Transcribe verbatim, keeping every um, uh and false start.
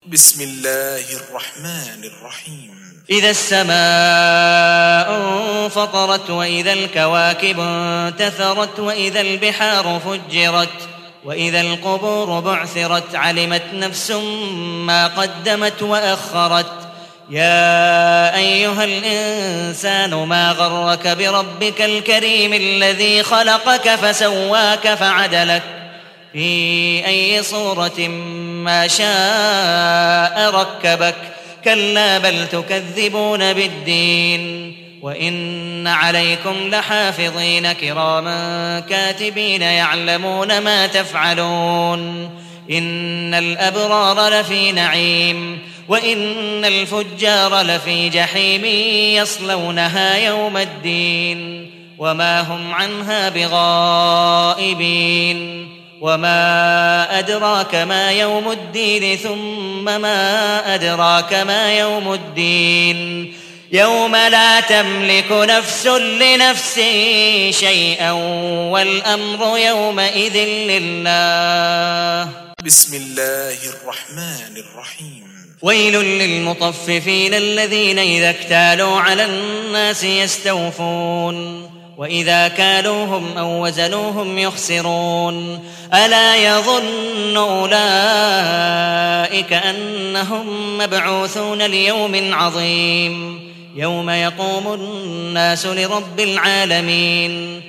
بسم الله الرحمن الرحيم. إذا السماء انفطرت وإذا الكواكب انتثرت وإذا البحار فجرت وإذا القبور بعثرت علمت نفس ما قدمت وأخرت. يا أيها الإنسان ما غرك بربك الكريم الذي خلقك فسواك فعدلك في أي صورة ما شاء ركبك. كلا بل تكذبون بالدين وإن عليكم لحافظين كراما كاتبين يعلمون ما تفعلون. إن الأبرار لفي نعيم وإن الفجار لفي جحيم يصلونها يوم الدين وما هم عنها بغائبين. وما أدراك ما يوم الدين ثم ما أدراك ما يوم الدين يوم لا تملك نفس لنفس شيئا والأمر يومئذ لله. بسم الله الرحمن الرحيم. ويل للمطففين الذين إذا اكتالوا على الناس يستوفون وإذا كالوهم أو وزنوهم يخسرون. ألا يظن أولئك أنهم مبعوثون ليوم عظيم يوم يقوم الناس لرب العالمين.